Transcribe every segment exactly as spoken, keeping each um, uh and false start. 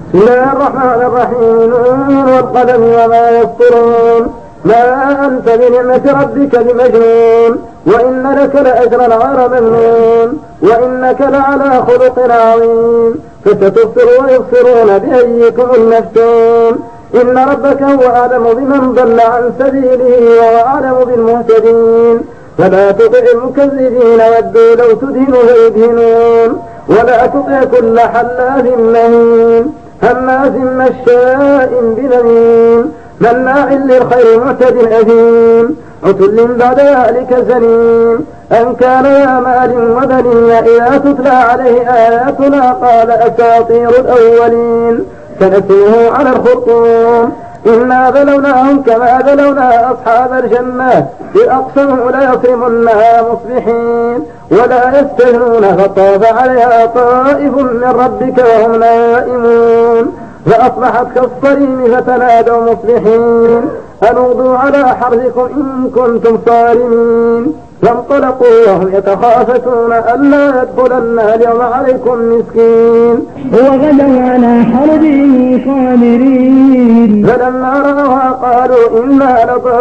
بسم الله الرحمن الرحيم. والقلم وما يسطرون. ما أنت بنعمة ربك بمجنون. وإن لك لأجرا غير ممنون. وإنك لعلى خلق عظيم. فستبصر ويبصرون بأيكم المفتون. إن ربك هو أعلم بمن ضل عن سبيله وهو أعلم بالمهتدين. فلا تطع المكذبين ودوا لو تدهن فيدهنون. ولا تطع كل حلاف مهين هماز مشاء بنميم مناع للخير معتد أثيم عتل بعد ذلك زنيم أن كان يا مال وبنين إذا تتلى عليه آياتنا قال أساطير الأولين سنسمه على الخرطوم. إنا بلوناهم كما بلونا أصحاب الجنة إذ أقسموا ليصرمنها مصبحين ولا يستهنون فطاف عليها طائف من ربك وهم نائمون فأصبحت كالصريم فتنادوا مصبحين أن اغدوا على حرثكم إن كنتم صارمين. فانطلقوا وهم يتخافتون ألا يدخلن اليوم عليكم مسكين وغدوا على حربهم قادرين فلما رأوها قالوا إنا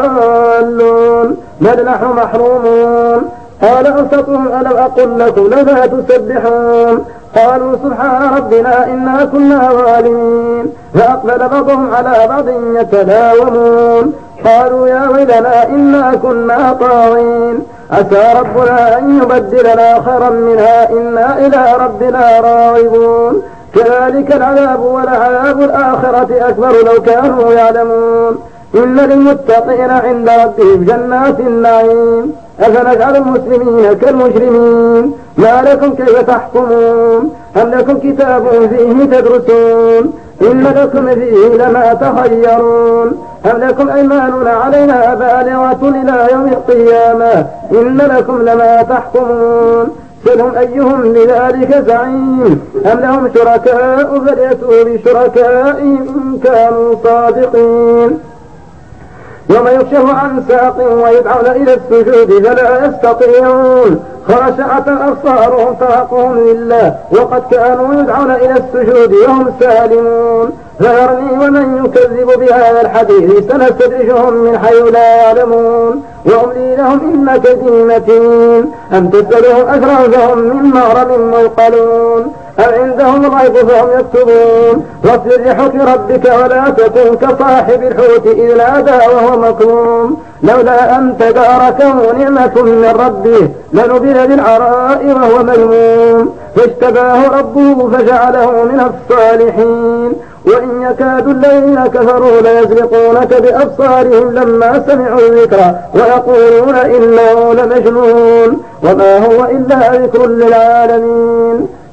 لضالون بل نحن محرومون. قال أوسطهم ألم أقل لكم لما تسبحون قالوا سبحان ربنا إنا كنا ظالمين. فأقبل بعضهم على بعض يتلاومون قالوا يا ويلنا إنا كنا طاغين عسى ربنا أن يبدلنا خيرا منها إنا إلى ربنا راغبون. كذلك العذاب ولعذاب الآخرة أكبر لو كانوا يعلمون. إن للمتقين عند ربهم جنات النعيم أفنجعل المسلمين كالمجرمين ما لكم كيف تحكمون أم لكم كتاب فيه تدرسون إن لكم فيه لما تخيرون أم لكم أيماننا علينا بالغة إلى يوم القيامة إن لكم لما تحكمون سلهم أيهم بذلك زعيم أم لهم شركاء فليأتوا بشركائهم إن كانوا صادقين. يوم يكشف عن ساق ويدعون إلى السجود فلا يستطيعون خاشعة أبصارهم ترهقهم لله وقد كانوا يدعون إلى السجود وهم سالمون. فذرني ومن يكذب بهذا الحديث سنستدرجهم من حيث لا يعلمون وأملي لهم إن كيدي متين. أم تسألهم أجرا فهم من مغرم مثقلون أم عندهم الغيب فهم يكتبون. واصبر لحكم ربك ولا تكن كصاحب الحوت إذ نادى وهو مكروم لولا أن تداركه نعمة من ربه لنبذ بالعراء وهو مذموم فاجتباه ربه فجعله من الصالحين. وإن يكاد الذين كفروا ليزلقونك بأبصارهم لما سمعوا الذكر ويقولون إنه لمجنون وما هو إلا ذكر للعالمين.